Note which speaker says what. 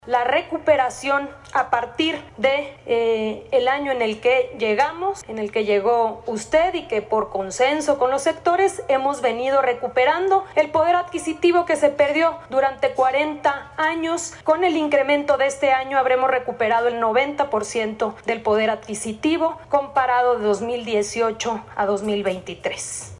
Speaker 1: La recuperación a partir de el año en el que llegamos, en el que llegó usted y que por consenso con los sectores hemos venido recuperando el poder adquisitivo que se perdió durante 40 años. Con el incremento de este año habremos recuperado el 90% del poder adquisitivo comparado de 2018 a 2023.